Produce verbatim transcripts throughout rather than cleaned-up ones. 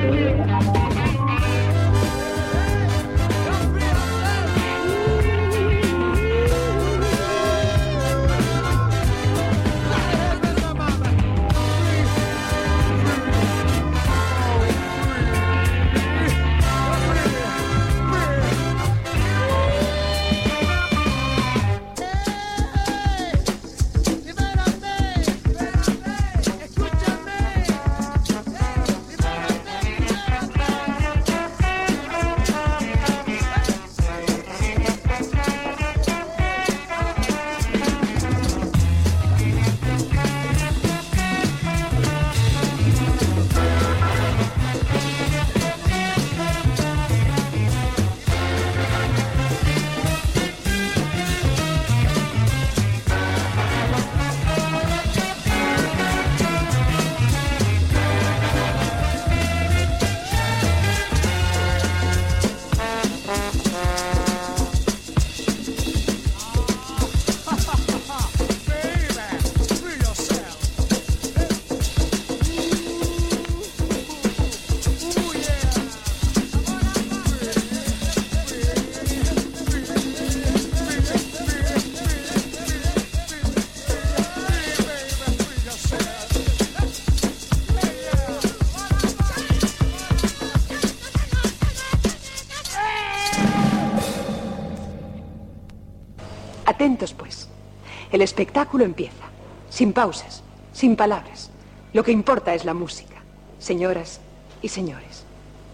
Atentos, pues. El espectáculo empieza. Sin pausas, sin palabras. Lo que importa es la música, señoras y señores.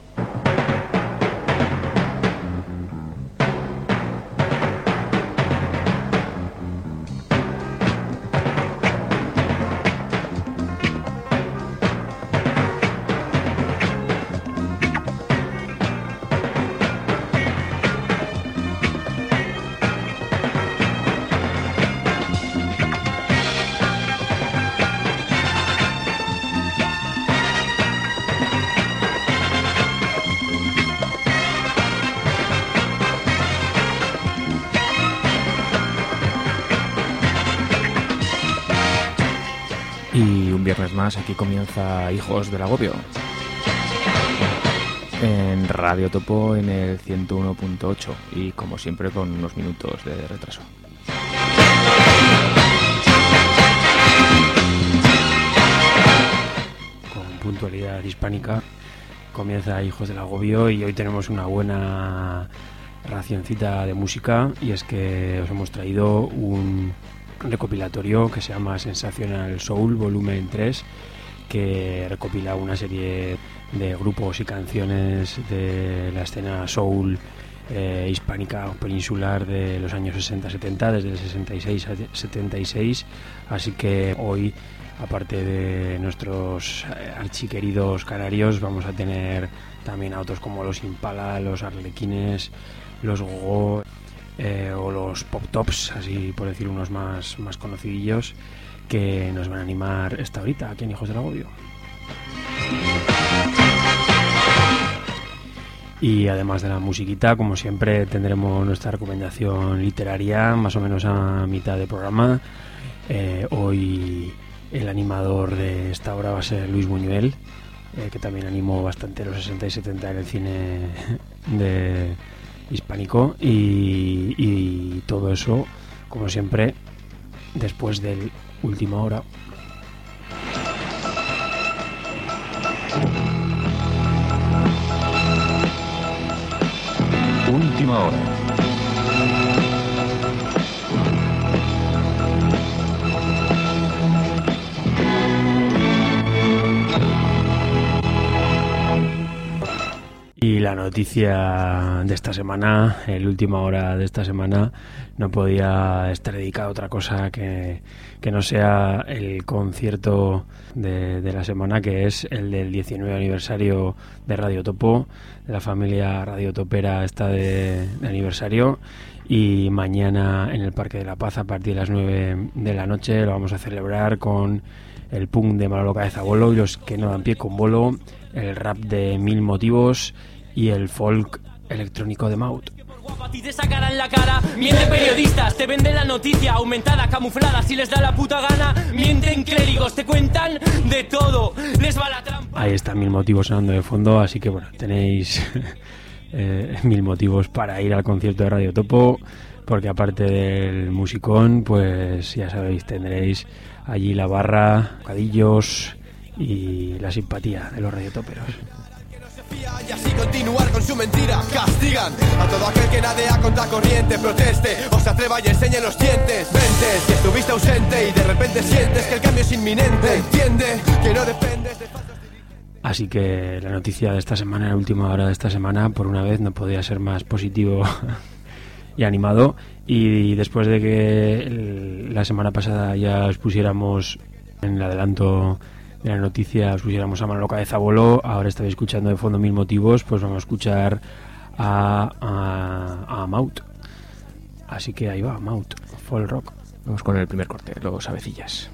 Y un viernes más, aquí comienza Hijos del Agobio. En Radio Topo en el ciento uno punto ocho y como siempre con unos minutos de retraso. Con puntualidad hispánica comienza Hijos del Agobio y hoy tenemos una buena racioncita de música, y es que os hemos traído un recopilatorio que se llama Sensational Soul Volumen tres, que recopila una serie de grupos y canciones de la escena soul eh, hispánica o peninsular de los años sesenta setenta, desde el sesenta y seis a setenta y seis. Así que hoy, aparte de nuestros archiqueridos canarios, vamos a tener también a otros como los Impala, los Arlequines, los Gogo, Eh, o los Pop Tops, así por decir unos más, más conocidillos, que nos van a animar esta horita aquí en Hijos del Agobio. Y además de la musiquita, como siempre, tendremos nuestra recomendación literaria más o menos a mitad de programa. Eh, hoy el animador de esta hora va a ser Luis Buñuel, eh, que también animó bastante los sesenta y setenta en el cine de hispánico, y, y todo eso, como siempre, después del Última Hora. Última Hora. Y la noticia de esta semana, el Última Hora de esta semana, no podía estar dedicada a otra cosa que, que no sea el concierto de, de la semana, que es el del diecinueve aniversario de Radio Topo. De la familia Radio Topera está de, de aniversario, y mañana en el Parque de la Paz a partir de las nueve de la noche lo vamos a celebrar con el punk de Manolo Cabeza Bolo y los que no dan pie con bolo, el rap de Mil Motivos y el folk electrónico de Maut. A ti te sacarán la cara, mienten periodistas, te venden la noticia aumentada, camuflada, si les da la puta gana, mienten clérigos, te cuentan de todo, les va la trampa. Ahí están Mil Motivos sonando de fondo, así que bueno, tenéis eh, mil motivos para ir al concierto de Radio Topo, porque aparte del musicón, pues ya sabéis, tendréis allí la barra, bocadillos y la simpatía de los radiotoperos. Y así continuar con su mentira. Castigan a todo aquel que nadea contra corriente, proteste o se atreva y enseñe los dientes. Ventes que estuviste ausente y de repente sientes que el cambio es inminente. Entiende que no dependes de falsos dirigentes. Así que la noticia de esta semana, la última hora de esta semana, por una vez no podía ser más positivo y animado. Y después de que el, la semana pasada ya os pusiéramos en el adelanto de la noticia, os pusiéramos a Manolo Cabeza Voló, ahora estáis escuchando de fondo Mil Motivos, pues vamos a escuchar a, a, a Maut. Así que ahí va, Maut, folk rock. Vamos con el primer corte, Los Avecillas.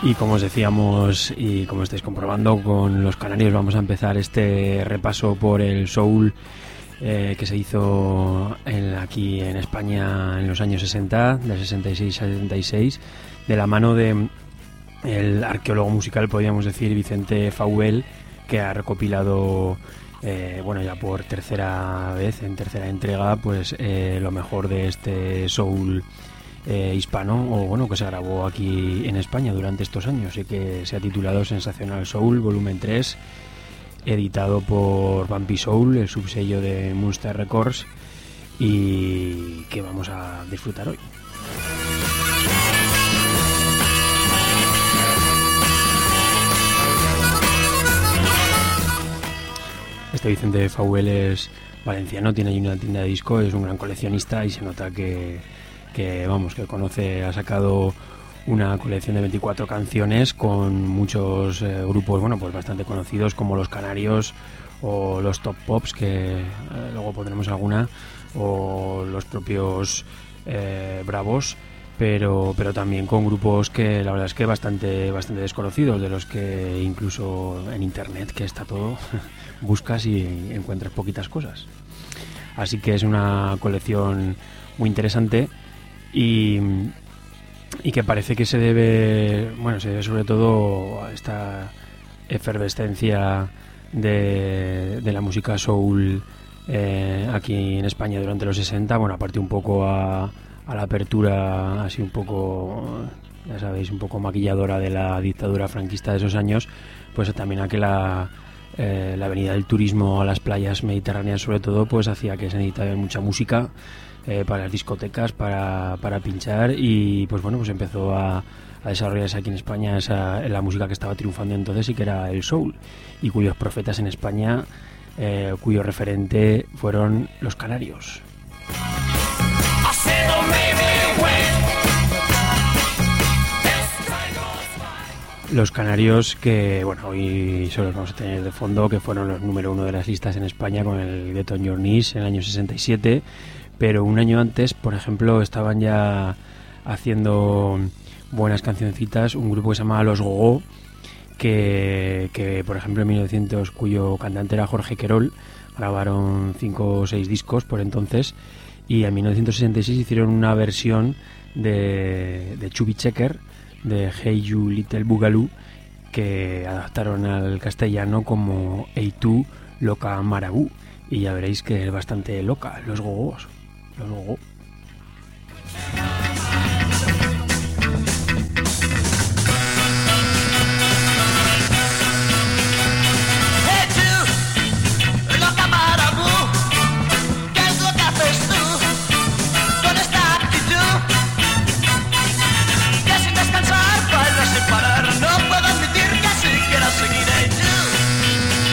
Y como os decíamos y como estáis comprobando, con los canarios vamos a empezar este repaso por el soul eh, que se hizo en, aquí en España en los años sesenta, del sesenta y seis al setenta y seis, de la mano de el arqueólogo musical, podríamos decir, Vicente Fauvel, que ha recopilado eh, bueno, ya por tercera vez, en tercera entrega, pues eh, lo mejor de este soul Eh, hispano, o bueno, que se grabó aquí en España durante estos años y que se ha titulado Sensacional Soul volumen tres, editado por Bumpy Soul, el subsello de Munster Records, y que vamos a disfrutar hoy. Este Vicente Fauvel es valenciano, tiene ahí una tienda de disco, es un gran coleccionista y se nota que que vamos, que conoce, ha sacado una colección de veinticuatro canciones con muchos eh, grupos, bueno, pues bastante conocidos como Los Canarios o los Top Pops, que eh, luego pondremos alguna, o los propios eh, Bravos, pero pero también con grupos que la verdad es que bastante bastante desconocidos, de los que incluso en internet, que está todo, buscas y encuentras poquitas cosas. Así que es una colección muy interesante. Y, y que parece que se debe, bueno, se debe sobre todo a esta efervescencia de, de la música soul eh, aquí en España durante los sesenta, bueno, aparte un poco a, a la apertura así un poco, ya sabéis, un poco maquilladora de la dictadura franquista de esos años, pues también a que la, eh, la venida del turismo a las playas mediterráneas sobre todo, pues hacía que se necesitaba mucha música Eh, para las discotecas, para, para pinchar, y pues bueno, pues empezó a, a desarrollarse aquí en España esa, la música que estaba triunfando entonces y que era el soul, y cuyos profetas en España, eh, cuyo referente fueron Los Canarios. Los Canarios, que bueno, hoy solo los vamos a tener de fondo, que fueron los número uno de las listas en España con el Get On Your Knees en el año sesenta y siete, pero un año antes, por ejemplo, estaban ya haciendo buenas cancioncitas un grupo que se llamaba Los Gogó, que, que por ejemplo en mil novecientos, cuyo cantante era Jorge Querol, grabaron cinco o seis discos por entonces, y en mil novecientos sesenta y seis hicieron una versión de, de Chubby Checker, de Hey You Little Boogaloo, que adaptaron al castellano como Hey Tú Loca Marabú, y ya veréis que es bastante loca, Los Gogós, Los Gogó.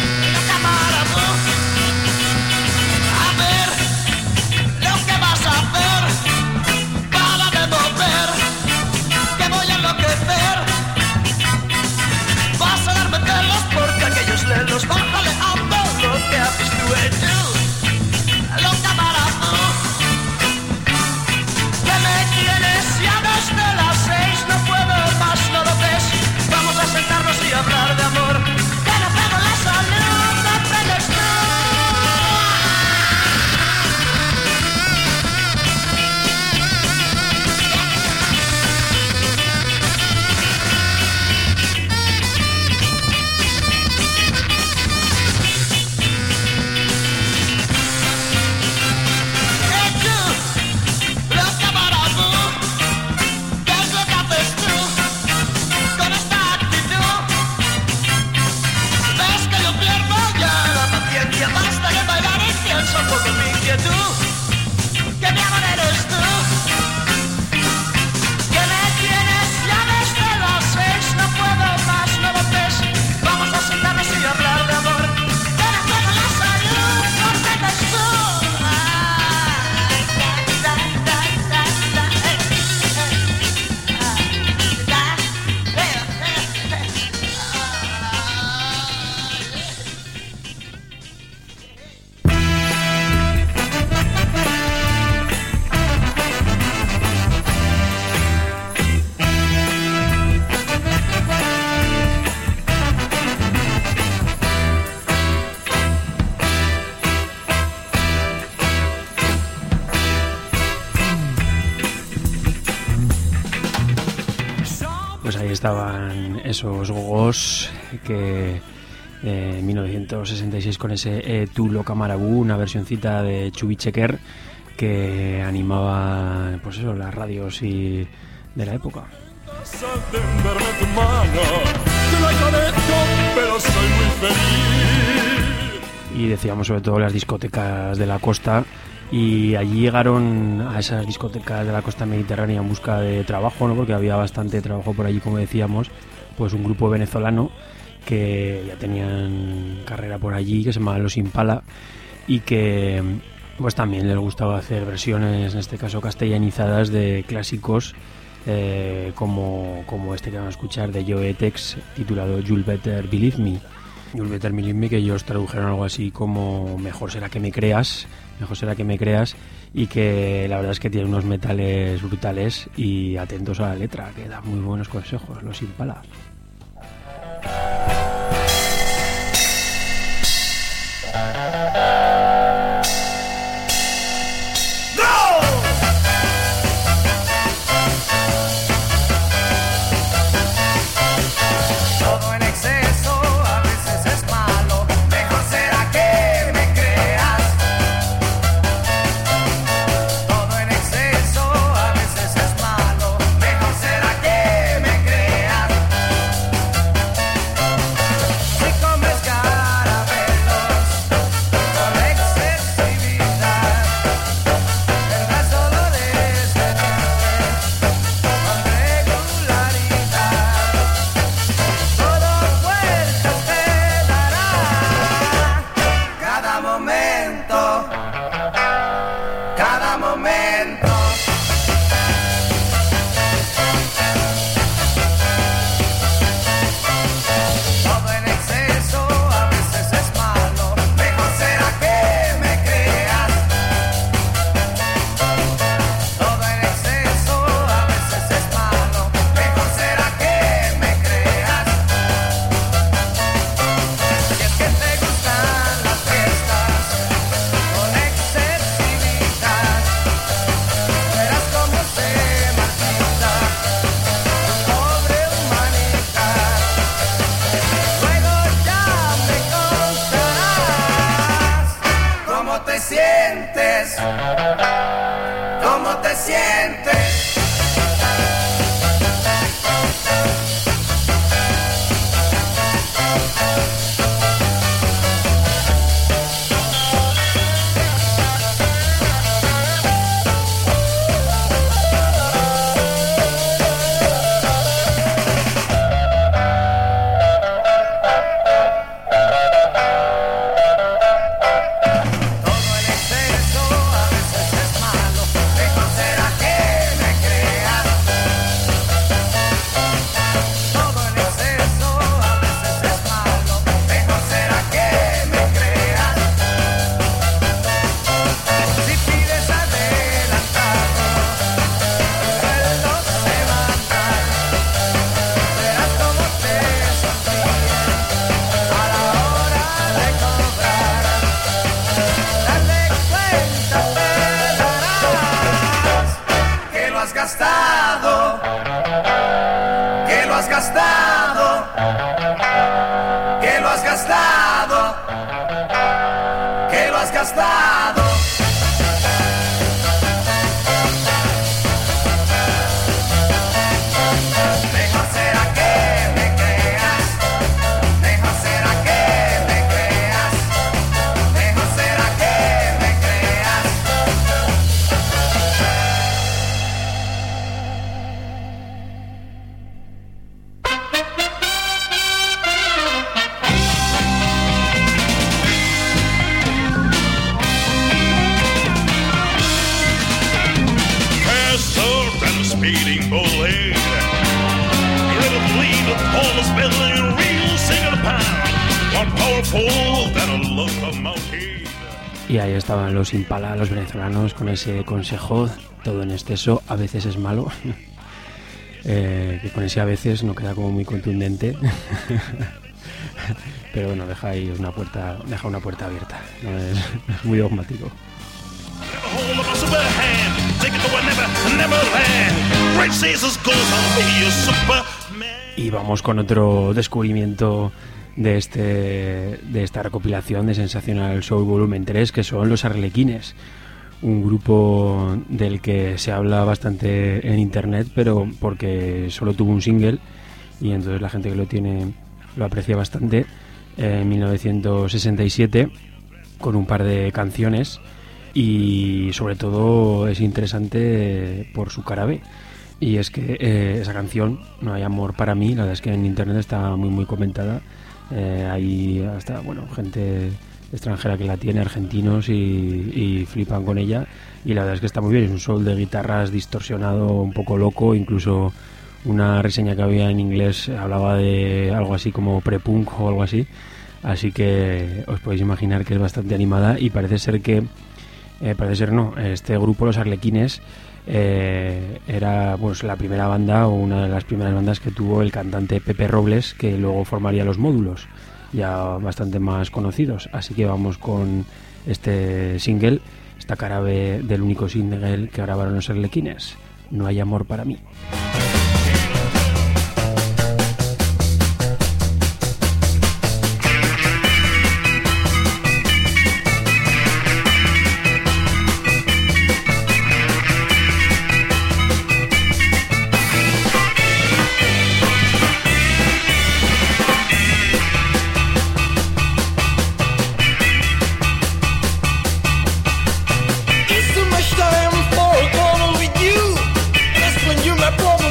A ver lo que vas a hacer. Pues ahí estaban esos gogos que eh, en mil novecientos sesenta y seis con ese eh, Tu Loca Marabú, una versioncita de Chubby Checker que animaba pues eso, las radios y de la época. Y decíamos sobre todo las discotecas de la costa, y allí llegaron a esas discotecas de la costa mediterránea en busca de trabajo, ¿no? Porque había bastante trabajo por allí, como decíamos, pues un grupo venezolano que ya tenían carrera por allí, que se llamaba Los Impala, y que pues también les gustaba hacer versiones, en este caso castellanizadas, de clásicos eh, como, como este que vamos a escuchar de Joe Tex, titulado You'll Better Believe Me. You'll Better Believe Me, que ellos tradujeron algo así como Mejor será que me creas, mejor será que me creas, y que la verdad es que tiene unos metales brutales, y atentos a la letra, que da muy buenos consejos, Los Impala. Y ahí estaban Los Impala, los venezolanos, con ese consejo: todo en exceso a veces es malo. eh, que con ese a veces no queda como muy contundente. Pero bueno, deja ahí una puerta, deja una puerta abierta, no es, es muy dogmático. Great Y vamos con otro descubrimiento de este de esta recopilación de Sensational Soul Volumen tres, que son los Arlequines, un grupo del que se habla bastante en internet, pero porque solo tuvo un single y entonces la gente que lo tiene lo aprecia bastante, en mil novecientos sesenta y siete, con un par de canciones, y sobre todo es interesante por su cara B. Y es que eh, esa canción, No hay amor para mí, la verdad es que en internet está muy muy comentada. Eh, hay hasta bueno gente extranjera que la tiene, argentinos, y, y flipan con ella. Y la verdad es que está muy bien, es un soul de guitarras distorsionado, un poco loco. Incluso una reseña que había en inglés hablaba de algo así como pre-punk o algo así. Así que os podéis imaginar que es bastante animada, y parece ser que, eh, parece ser no, este grupo, los Arlequines, Eh, era pues la primera banda, o una de las primeras bandas que tuvo el cantante Pepe Robles, que luego formaría Los Módulos, ya bastante más conocidos. Así que vamos con este single, esta cara B del único single que grabaron los Arlequines, No hay amor para mí. It's so much time for a call with you. That's when you're my problem.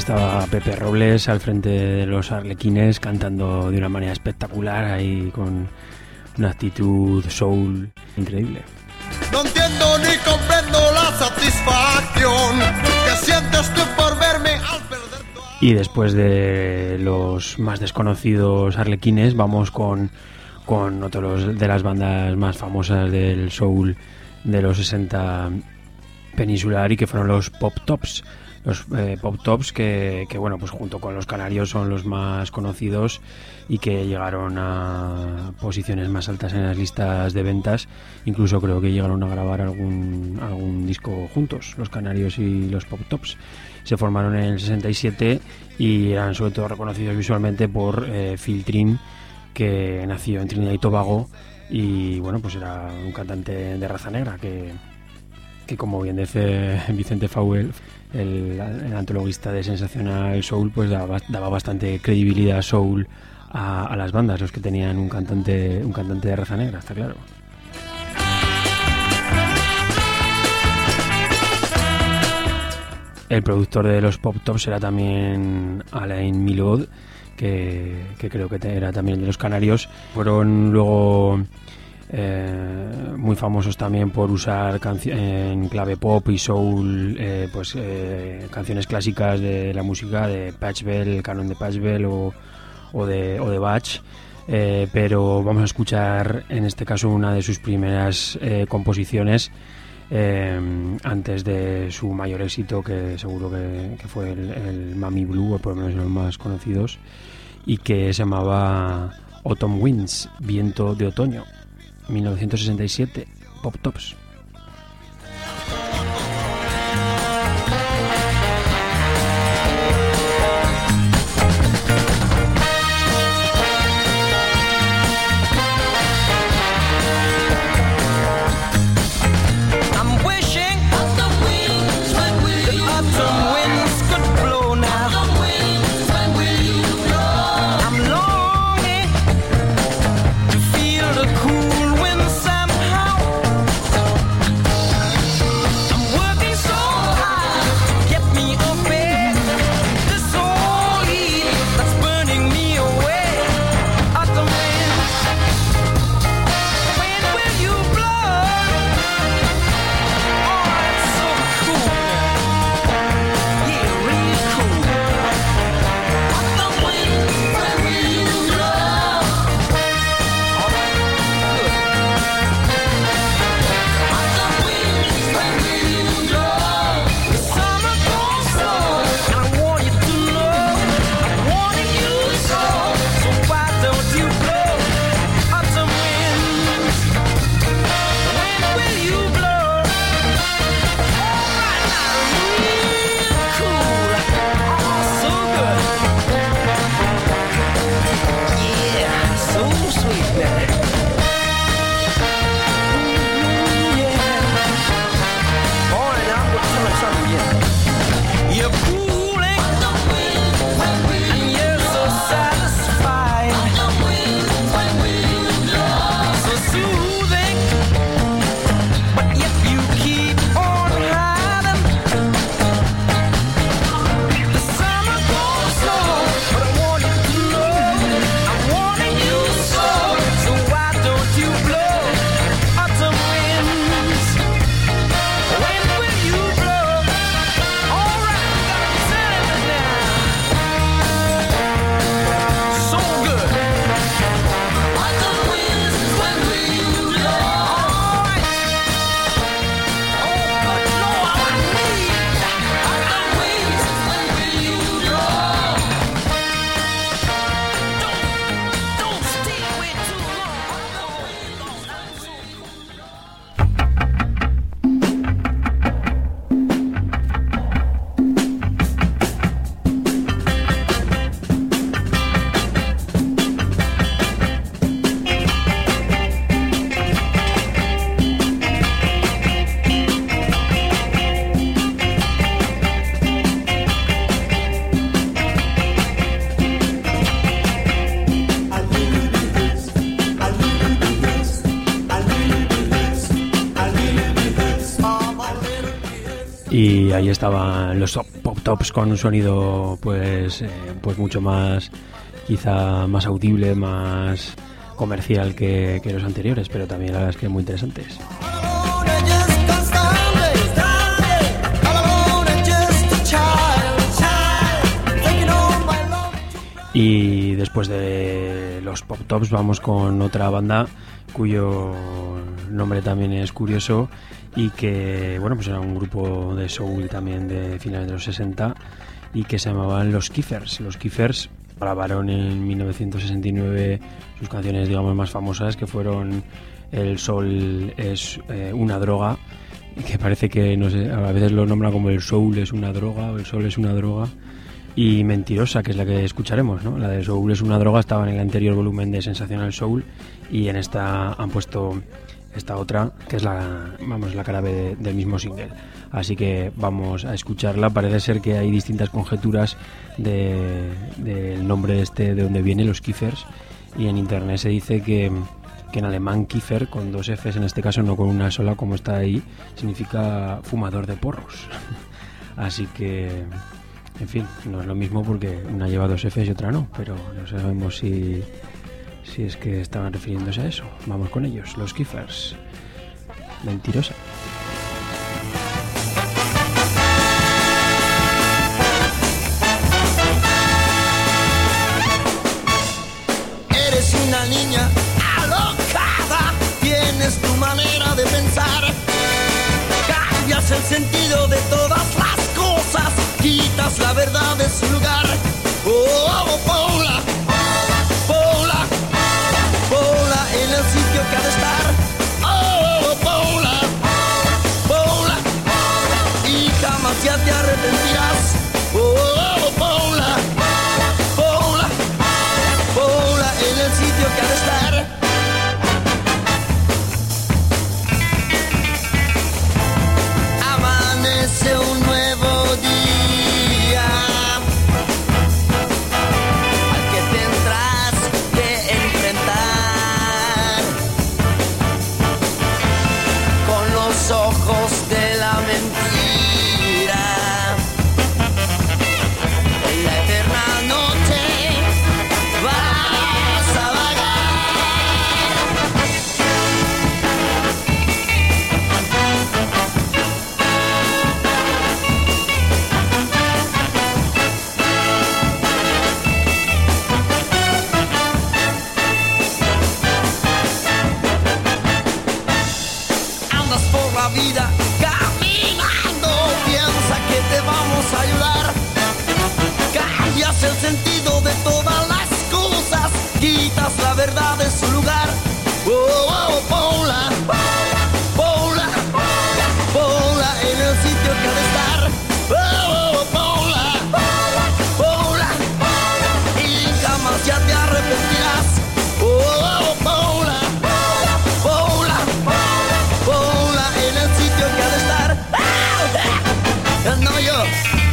estaba Pepe Robles al frente de los Arlequines cantando de una manera espectacular, ahí con una actitud soul increíble. No entiendo ni comprendo la satisfacción que sientes tú por verme al perder tu... Y después de los más desconocidos Arlequines vamos con, con otro de las bandas más famosas del soul de los sesenta peninsular, y que fueron los Pop Tops. Los eh, Pop Tops que, que, bueno, pues junto con los Canarios son los más conocidos y que llegaron a posiciones más altas en las listas de ventas. Incluso creo que llegaron a grabar algún, algún disco juntos, los Canarios y los Pop Tops. Se formaron en el sesenta y siete y eran sobre todo reconocidos visualmente por eh, Phil Trin, que nació en Trinidad y Tobago, y bueno, pues era un cantante de raza negra que, que como bien dice Vicente Fauel, el, el antologista de Sensacional Soul, pues daba, daba bastante credibilidad soul a, a las bandas, los que tenían un cantante, un cantante de raza negra, está claro. El productor de los Pop Tops era también Alain Milhaud, que, que creo que era también de los Canarios. Fueron luego eh, muy famosos también por usar canci- en clave pop y soul eh, pues eh, canciones clásicas de la música de Pachelbel, el canon de Pachelbel o, o de, o de Bach. Eh, pero vamos a escuchar en este caso una de sus primeras eh, composiciones, Eh, antes de su mayor éxito, que seguro que, que fue el, el Mami Blue, o por lo menos los más conocidos, y que se llamaba Autumn Winds, Viento de Otoño, mil novecientos sesenta y siete, Pop Tops. Feel the cool wind somehow y ahí estaban los Pop Tops con un sonido pues, eh, pues mucho más, quizá más audible, más comercial que, que los anteriores, pero también la verdad es que muy interesantes. Y después de los Pop Tops vamos con otra banda cuyo nombre también es curioso y que, bueno, pues era un grupo de soul también de finales de los sesenta y que se llamaban Los Kiffers. Los Kiffers grabaron en mil novecientos sesenta y nueve sus canciones, digamos, más famosas, que fueron El Sol es eh, una droga, que parece que, no sé, a veces lo nombran como El Soul es una droga o El Sol es una droga, y Mentirosa, que es la que escucharemos, ¿no? La de Soul es una droga estaba en el anterior volumen de Sensacional Soul y en esta han puesto esta otra, que es la, vamos, la cara B de, del mismo single. Así que vamos a escucharla. Parece ser que hay distintas conjeturas de, del nombre de este, de donde viene, Los Kiffers, y en internet se dice que, que en alemán Kiefer, con dos Fs en este caso, no con una sola como está ahí, significa fumador de porros. Así que, en fin, no es lo mismo porque una lleva dos Fs y otra no, pero no sabemos si, si es que estaban refiriéndose a eso. Vamos con ellos, Los Kiffers. Mentirosa. Eres una niña alocada, tienes tu manera de pensar, cambias el sentido de todas las cosas, quitas la verdad de su lugar. Oh, oh, Paula, Paula, Paula en el sitio que ha de estar. Oh, Paula, Paula, y jamás ya te arrepentirás. Oh, Paula, Paula, Paula en el sitio que ha de estar. Amanece un nuevo día al que tendrás que enfrentar con los ojos de la mentira. En la eterna noche vas a vagar. Andas por la vida caminando, piensa que te vamos a ayudar. Cambias el sentido de todas las cosas, quitas la verdad de su lugar. Oh, oh, Paula, Paula, Paula en el sitio que ha de estar. Oh, oh, Paula, Paula, y jamás ya te arrepentirás. Oh, oh, Paula, Paula, Paula en el sitio que ha de estar. Ah, no yo.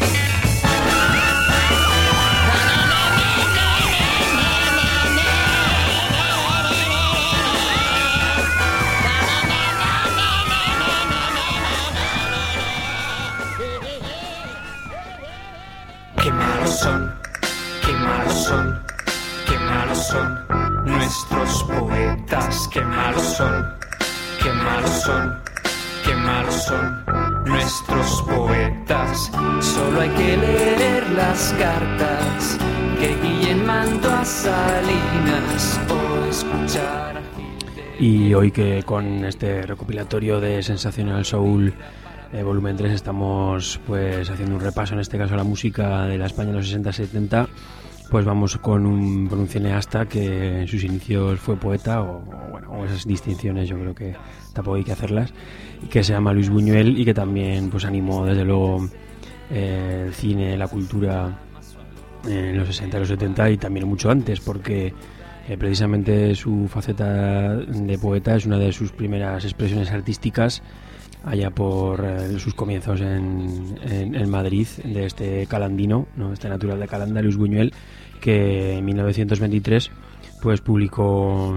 Qué malos son, qué malos son, qué malos son nuestros poetas, qué malos son, qué malos son, qué malos son nuestros poetas. Solo hay que leer las cartas que Guillén mandó a Salinas o escuchar a Gil. Y hoy que con este recopilatorio de Sensacional Soul eh, volumen tres estamos pues haciendo un repaso, en este caso a la música de la España de los sesenta setenta, pues vamos con un, con un cineasta que en sus inicios fue poeta, o, o bueno, o esas distinciones yo creo que tampoco hay que hacerlas, y que se llama Luis Buñuel y que también pues animó desde luego eh, el cine, la cultura en los sesenta y los setenta y también mucho antes, porque eh, precisamente su faceta de poeta es una de sus primeras expresiones artísticas allá por eh, sus comienzos en, en, en Madrid, de este calandino, ¿no? Este natural de Calanda, Luis Buñuel, que en mil novecientos veintitrés pues publicó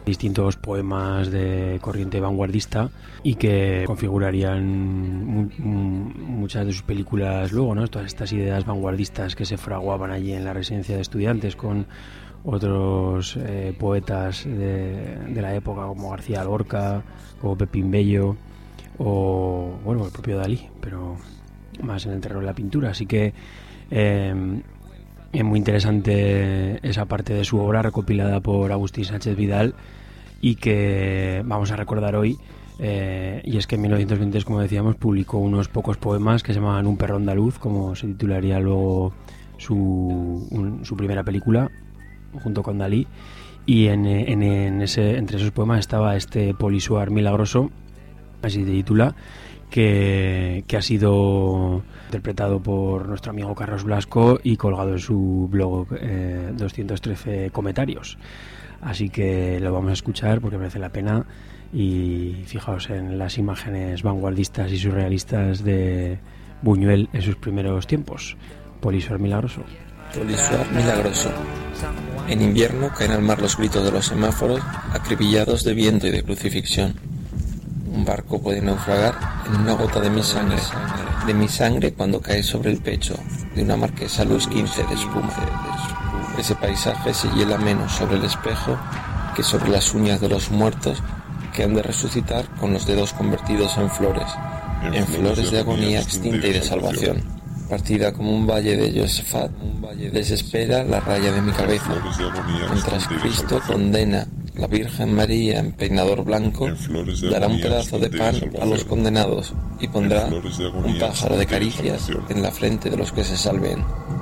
distintos poemas de corriente vanguardista y que configurarían mu- mu- muchas de sus películas luego, ¿no? Todas estas ideas vanguardistas que se fraguaban allí en la residencia de estudiantes con otros eh, poetas de, de la época como García Lorca, como Pepín Bello o, bueno, el propio Dalí, pero más en el terreno de la pintura. Así que eh, es muy interesante esa parte de su obra recopilada por Agustín Sánchez Vidal y que vamos a recordar hoy. Eh, y es que en mil novecientos veinte, como decíamos, publicó unos pocos poemas que se llamaban Un perro andaluz, como se titularía luego su, un, su primera película, junto con Dalí. Y en, en, en ese, entre esos poemas estaba este Polisuar milagroso, así se titula, que, que ha sido interpretado por nuestro amigo Carlos Blasco y colgado en su blog eh, doscientos trece comentarios. Así que lo vamos a escuchar porque merece la pena. Y fijaos en las imágenes vanguardistas y surrealistas de Buñuel en sus primeros tiempos. Polisuar milagroso. Polisuar milagroso. En invierno caen al mar los gritos de los semáforos, acribillados de viento y de crucifixión. Un barco puede naufragar en una gota de mi sangre, de mi sangre cuando cae sobre el pecho de una marquesa Luis quince de espuma. Ese paisaje se hiela menos sobre el espejo que sobre las uñas de los muertos que han de resucitar con los dedos convertidos en flores, en flores de agonía extinta y de salvación. Partida como un valle de Josafat, desespera la raya de mi cabeza, mientras Cristo condena, la Virgen María en peinador blanco dará un pedazo de pan a los condenados y pondrá un pájaro de caricias en la frente de los que se salven.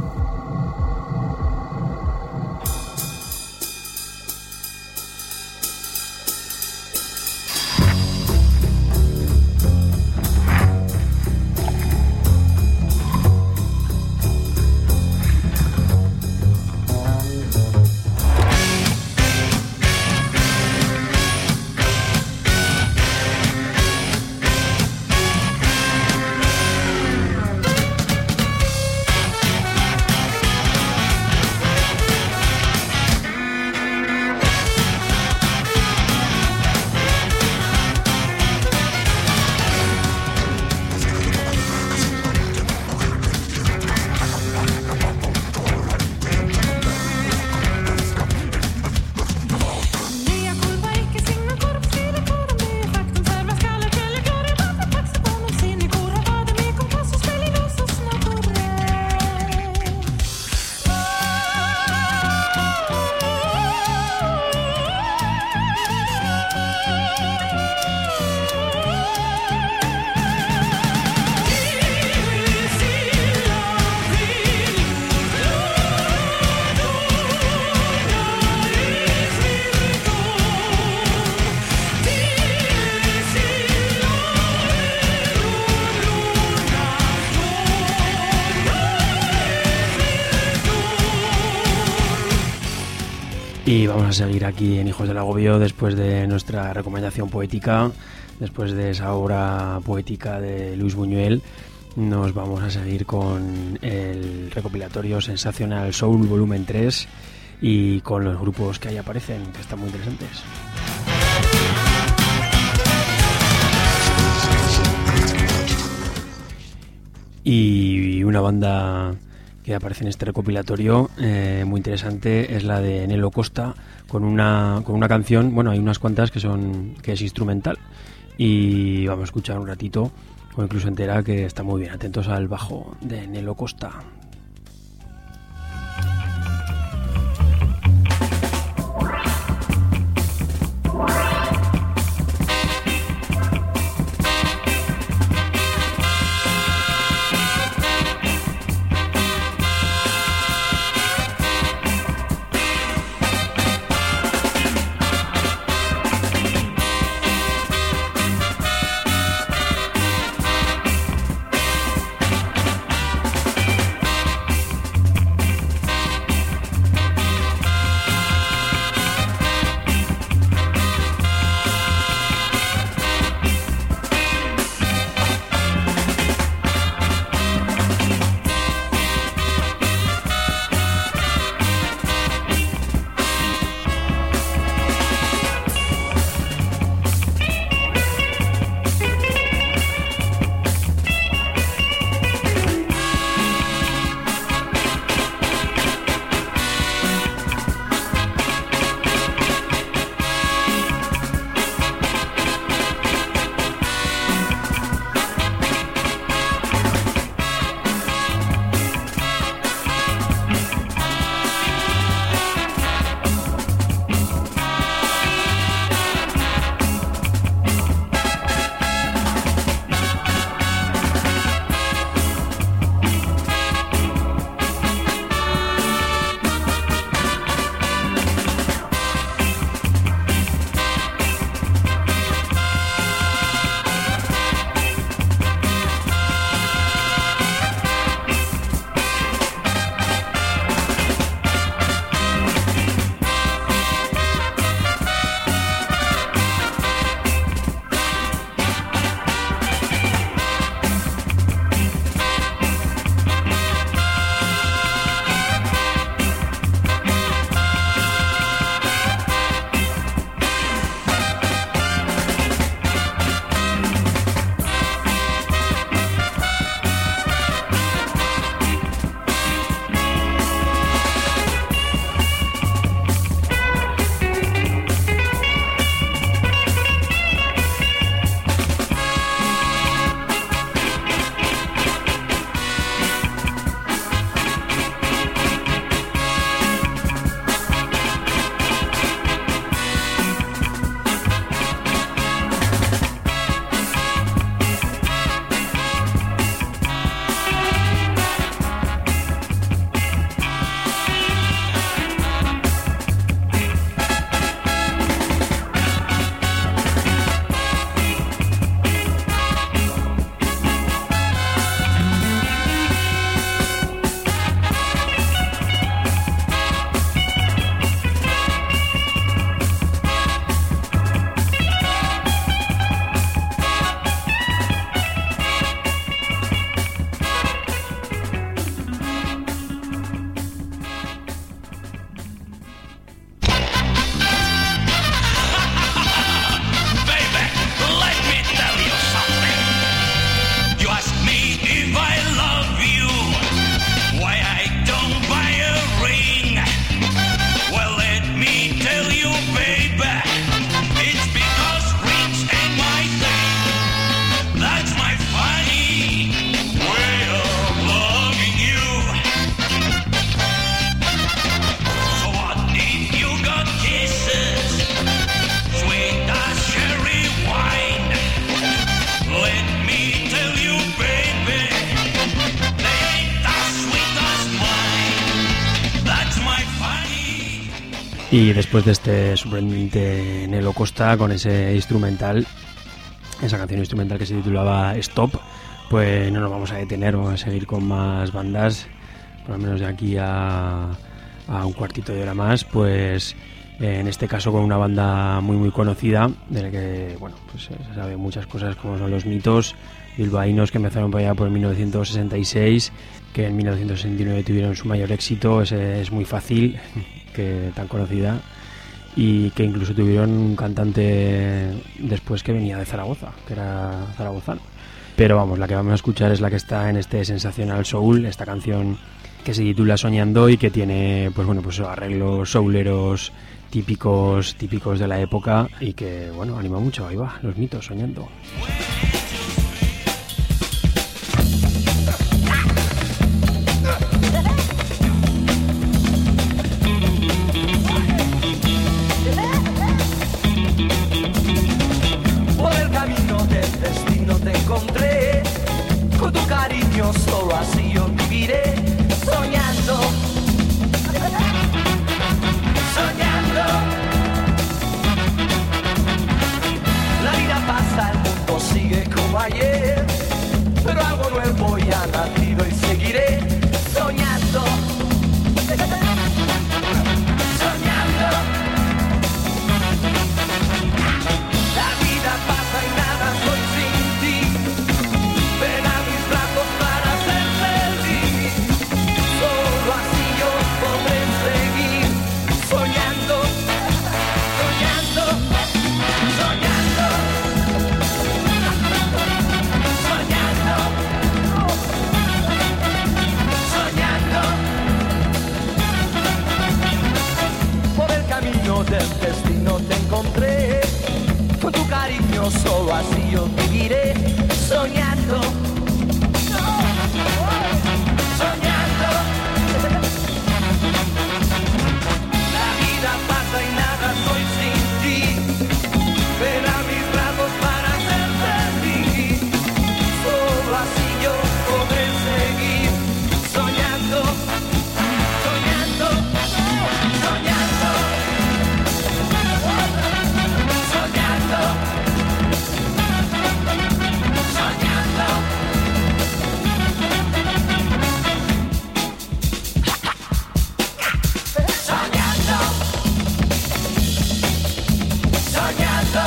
Y vamos a seguir aquí en Hijos del Agobio después de nuestra recomendación poética, después de esa obra poética de Luis Buñuel. Nos vamos a seguir con el recopilatorio Sensacional Soul volumen tres y con los grupos que ahí aparecen, que están muy interesantes. Y una banda que aparece en este recopilatorio eh, muy interesante es la de Nelo Costa, con una con una canción, bueno, hay unas cuantas que son que es instrumental y vamos a escuchar un ratito o incluso entera, que está muy bien. Atentos al bajo de Nelo Costa. Y después de este sorprendente Nelo Costa con ese instrumental, esa canción instrumental que se titulaba Stop, pues no nos vamos a detener, vamos a seguir con más bandas, por lo menos de aquí a, a un cuartito de hora más, pues en este caso con una banda muy muy conocida, de la que bueno, pues se sabe muchas cosas, como son los Mitos, bilbaínos, que empezaron por allá por mil novecientos sesenta y seis, que en mil novecientos sesenta y nueve tuvieron su mayor éxito, ese es muy fácil, que tan conocida, y que incluso tuvieron un cantante después que venía de Zaragoza, que era zaragozano. Pero vamos, la que vamos a escuchar es la que está en este Sensacional Soul, esta canción que se titula Soñando y que tiene pues bueno, pues arreglos souleros típicos típicos de la época y que bueno, anima mucho. Ahí va, los Mitos, Soñando. Por el camino del destino te encontré, con tu cariño solo así yo viviré, soñando, soñando. La vida pasa, el mundo sigue como ayer, pero algo nuevo ya ha nacido y seguiré soñando, soñando. La vida pasa y nada soy sin ti, ven a mis brazos para ser feliz, solo así yo podré seguir soñando, soñando, soñando, soñando, soñando. Por el camino del destino te encontré, con tu cariño solo así yo viviré soñando, soñando. La vida pasa y nada soy sin ti, ven a mis brazos para ser feliz, solo así yo podré seguir soñando, soñando, soñando, soñando, soñando. Soñando, soñando,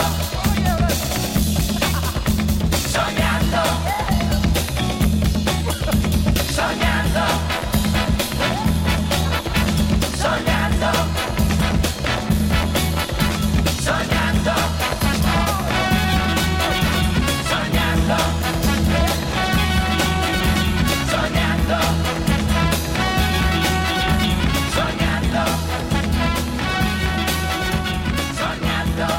soñando, soñando, soñando, soñando, soñando, soñando, soñando, soñando.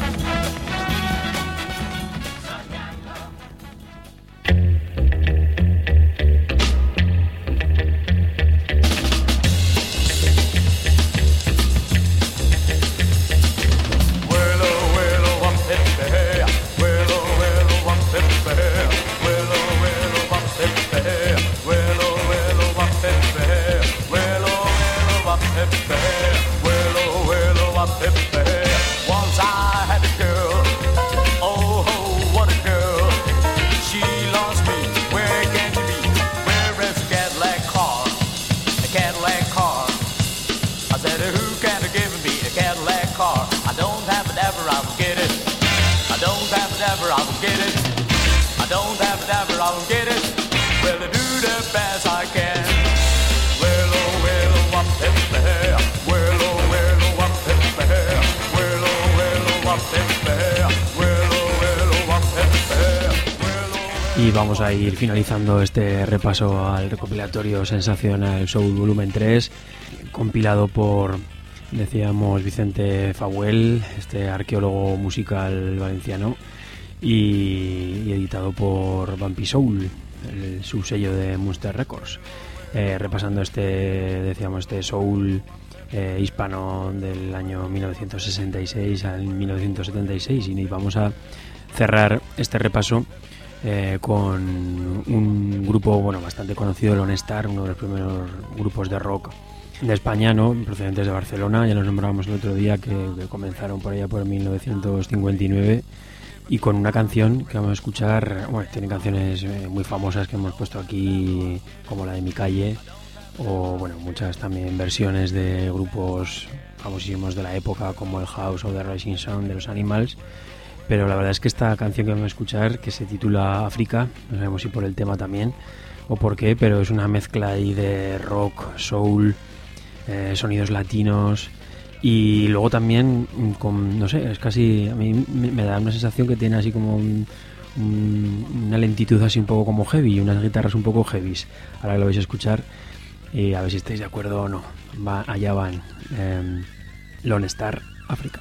Once I had a girl, oh, oh, what a girl. She lost me, where can she be? Where is a Cadillac car? A Cadillac car. I said, who can give me a Cadillac car? I don't have it ever, I will get it. I don't have it ever, I will get it. I don't have it ever, I will get it. Well, I do the best I can. Well, oh, well, oh, what the hell? Well, oh, well, oh, what the hell? Well, oh, well, oh, what the hell? Well, oh, well, oh, what the hell? Well, oh, Y vamos a ir finalizando este repaso al recopilatorio Sensacional Soul Volumen tres, compilado por, decíamos, Vicente Fahuel, este arqueólogo musical valenciano, y, y editado por Vampi Soul, el subsello de Munster Records. Eh, repasando este, decíamos, este soul eh, hispano del año mil novecientos sesenta y seis al mil novecientos setenta y seis, y vamos a cerrar este repaso eh, con un grupo bueno bastante conocido, Lone Star, uno de los primeros grupos de rock de España, ¿no? Procedentes de Barcelona, ya los nombrábamos el otro día, que, que comenzaron por allá por mil novecientos cincuenta y nueve, y con una canción que vamos a escuchar. Bueno, tienen canciones eh, muy famosas que hemos puesto aquí, como la de Mi Calle, o bueno, muchas también versiones de grupos famosísimos de la época, como el House o The Rising Sun de los Animals. Pero la verdad es que esta canción que vamos a escuchar, que se titula África, no sabemos si por el tema también o por qué, pero es una mezcla ahí de rock, soul, eh, sonidos latinos, y luego también con, no sé, es casi, a mí me da una sensación que tiene así como un, un, una lentitud así un poco como heavy, unas guitarras un poco heavies. Ahora lo vais a escuchar y a ver si estáis de acuerdo o no. Va, allá van, eh, Lone Star, África.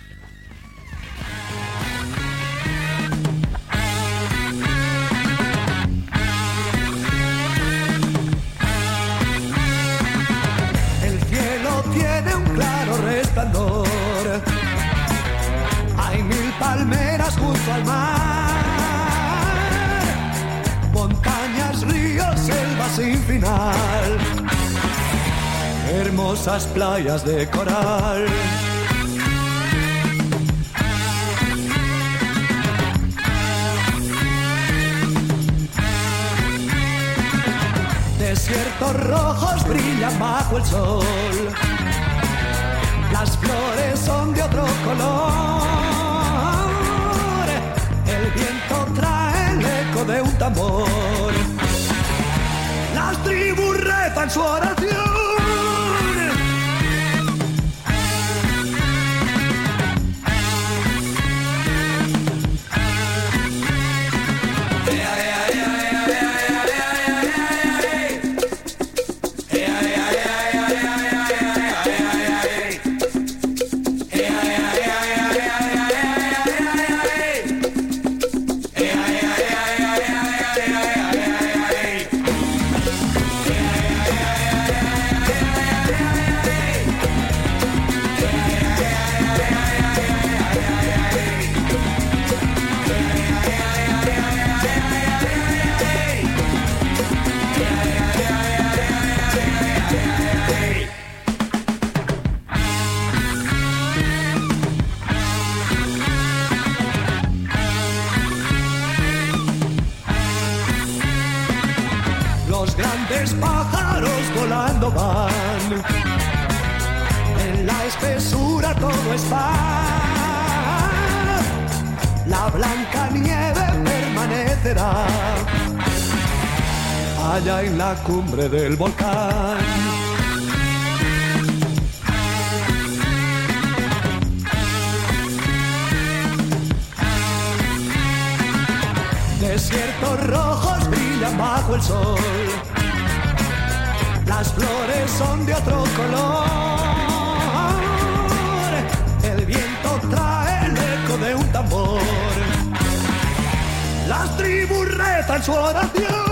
Tiene un claro resplandor, hay mil palmeras junto al mar, montañas, ríos, selva sin final, hermosas playas de coral. Desiertos rojos brillan bajo el sol, las flores son de otro color, el viento trae el eco de un tambor, las tribus rezan su oración. Pájaros volando van, en la espesura todo es paz, la blanca nieve permanecerá allá en la cumbre del volcán. Desiertos rojos brillan bajo el sol, las flores son de otro color, el viento trae el eco de un tambor, las tribus rezan su oración.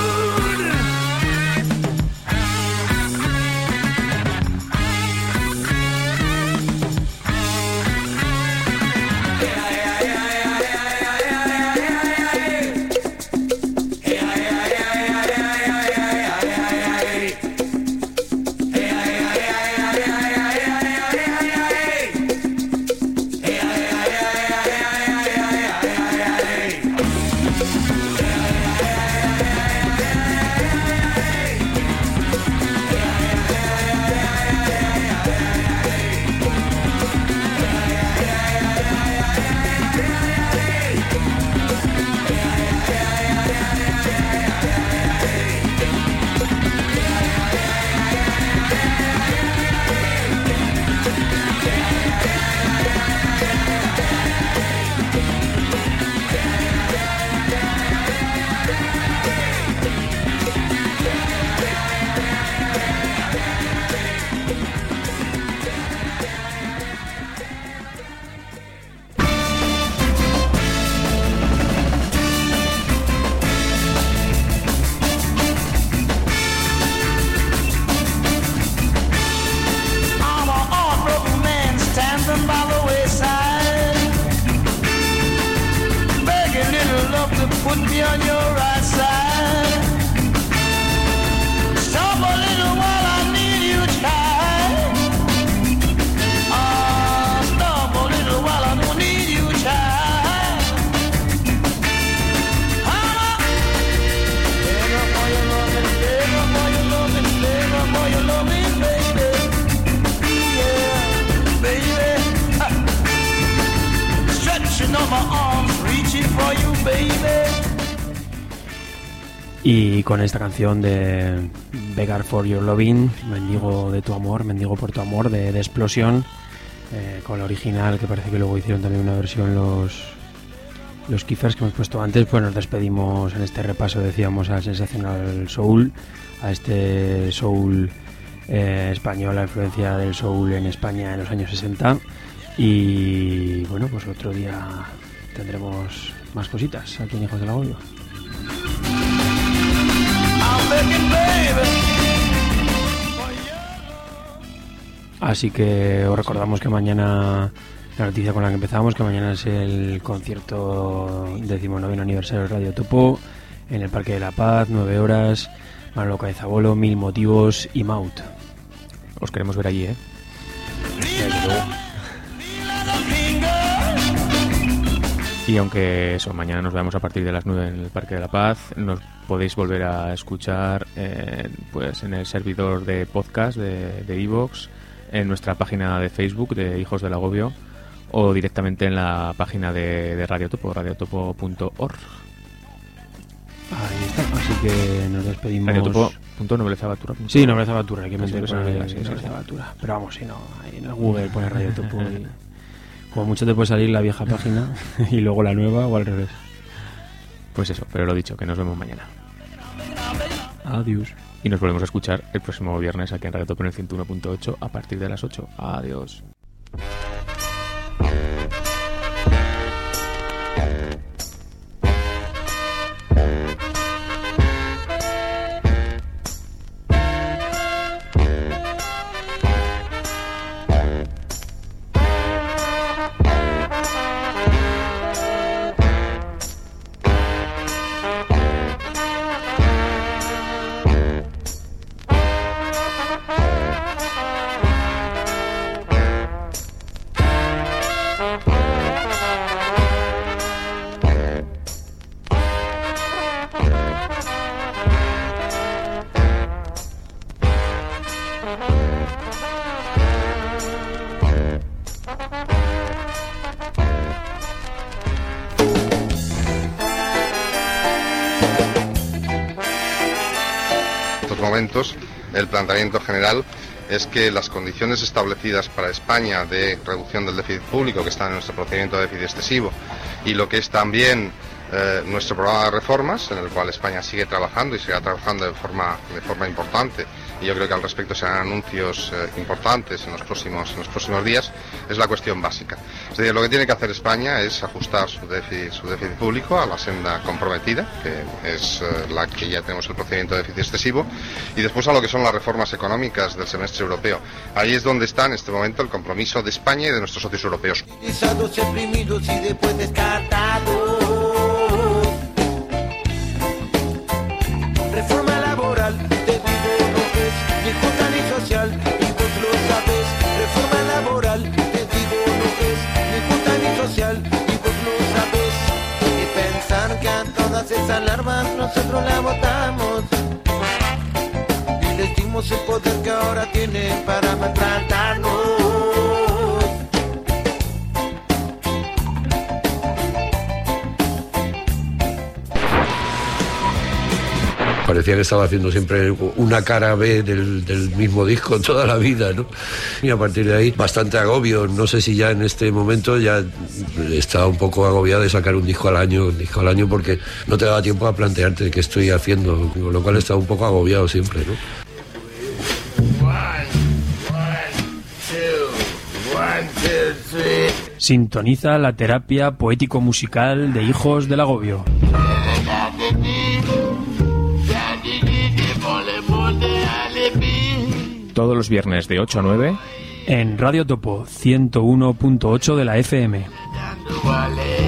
Put me on your right side. Stop a little while, I need you, child. y con esta canción de Beggar for Your Loving, Mendigo de tu amor, Mendigo por tu amor, de, de Explosión, eh, con la original, que parece que luego hicieron también una versión los los Kiffers que hemos puesto antes. Pues nos despedimos en este repaso, decíamos, al sensacional soul, a este soul eh, español, la influencia del soul en España en los años sesenta. Y bueno, pues otro día tendremos más cositas aquí en Hijos del Agobio. Así que os recordamos que mañana, la noticia con la que empezamos, que mañana es el concierto decimonoveno aniversario de Radio Topo en el Parque de la Paz, nueve horas, Manolo Cabezabolo, Mil Motivos y Maut. Os queremos ver allí, ¿eh? Y aunque eso, mañana nos veamos a partir de las nueve en el Parque de la Paz, nos podéis volver a escuchar eh, pues en el servidor de podcast de iVoox, en nuestra página de Facebook de Hijos del Agobio, o directamente en la página de, de Radio Topo, radiotopo punto org. Ahí está, así que nos despedimos. radiotopo punto nobleza batura. Sí, Nobleza Batura, hay que meter sí, poner sí, sí, Nobleza sí. Batura. Pero vamos, si no, ahí en el Google pone Radio Topo y como mucho te puede salir la vieja página y luego la nueva o al revés. Pues eso, pero lo dicho, que nos vemos mañana. Adiós. Y nos volvemos a escuchar el próximo viernes aquí en Radio Topo en el ciento uno punto ocho a partir de las ocho. Adiós. El planteamiento general es que las condiciones establecidas para España de reducción del déficit público, que está en nuestro procedimiento de déficit excesivo, y lo que es también eh, nuestro programa de reformas, en el cual España sigue trabajando y sigue trabajando de forma, de forma importante, y yo creo que al respecto serán anuncios eh, importantes en los próximos en los próximos días, es la cuestión básica. Es decir, lo que tiene que hacer España es ajustar su déficit, su déficit público a la senda comprometida, que es eh, la que ya tenemos el procedimiento de déficit excesivo, y después a lo que son las reformas económicas del semestre europeo. Ahí es donde está en este momento el compromiso de España y de nuestros socios europeos. Reforma laboral, te digo, no es ni justa ni social, y vos lo sabes. Reforma laboral, te digo, no es ni justa ni social, y vos lo sabes. Y pensar que a todas esas larvas nosotros la votamos y les dimos el poder que ahora tienen para maltratarnos. Parecía que estaba haciendo siempre una cara B del, del mismo disco toda la vida, ¿no? Y a partir de ahí, bastante agobio. No sé si ya en este momento ya estaba un poco agobiado de sacar un disco al año, un disco al año, porque no te daba tiempo a plantearte qué estoy haciendo, con lo cual estaba un poco agobiado siempre, ¿no? Sintoniza la terapia poético-musical de Hijos del Agobio. Todos los viernes de ocho a nueve en Radio Topo ciento uno punto ocho de la F M.